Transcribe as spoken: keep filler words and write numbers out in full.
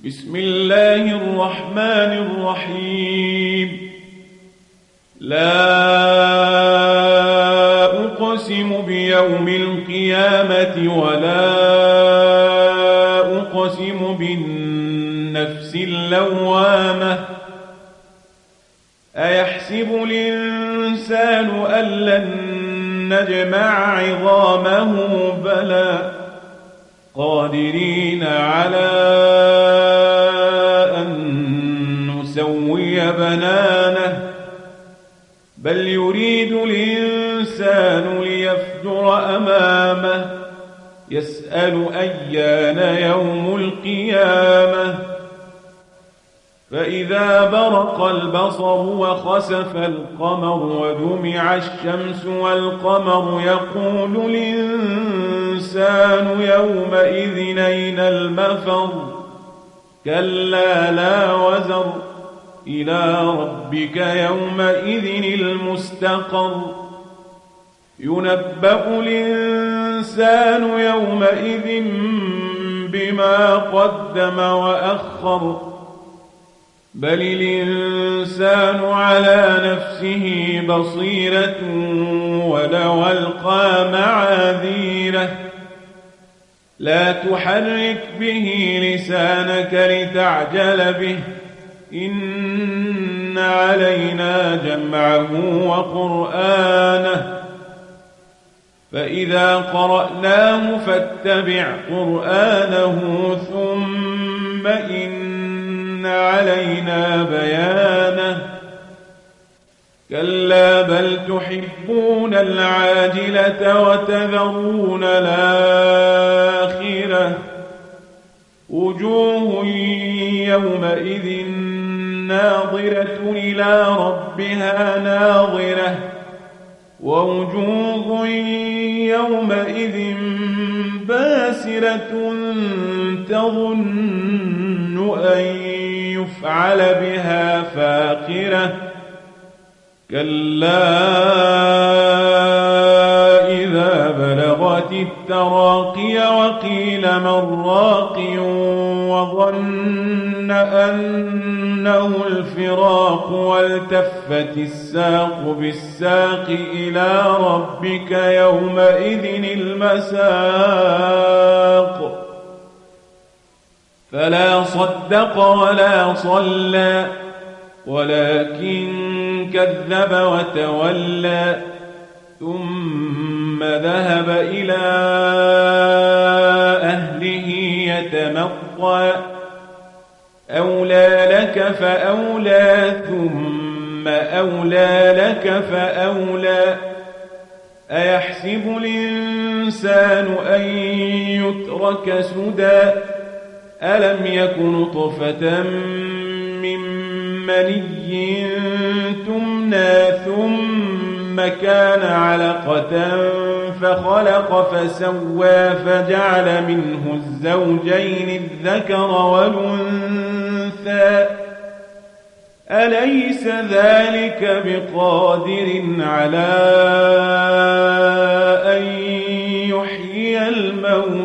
بسم الله الرحمن الرحيم. لا أقسم بيوم القيامة ولا أقسم بالنفس اللوامة أيحسب الإنسان أن لن نجمع عظامه بلى قادرين على أن نسوي بنانه بل يريد الإنسان ليفجر أمامه يسأل أيان يوم القيامة فإذا برق البصر وخسف القمر وجمع الشمس والقمر يقول الإنسان يومئذ أين المفر كلا لا وزر إلى ربك يومئذ المستقر ينبأ الإنسان يومئذ بما قدم وأخر بل الإنسان على نفسه بصيرة ولو ألقى معاذيره لا تحرك به لسانك لتعجل به إن علينا جمعه وقرآنه فإذا قرأناه فاتبع قرآنه ثم إن علينا بيانه كلا بل تحبون العاجلة وتذرون الآخرة وجوه يومئذ ناظرة إلى ربها ناظرة ووجوه يومئذ باسرة تظن أن يفعل بها فاقرة كلا إذا بلغت التراقي وقيل من راق وظن أنه الفراق والتفت الساق بالساق إلى ربك يومئذ المساق فلا صدق ولا صلى ولكن كذب وتولى ثم ذهب إلى أهله يتمطى أولى لك فأولى ثم أولى لك فأولى أيحسب الإنسان أن يترك سدى ألم يكن نطفة من مني تمنى ثم كان علقة فخلق فسوى فجعل منه الزوجين الذكر والأنثى أليس ذلك بقادر على أن يحيي الموتى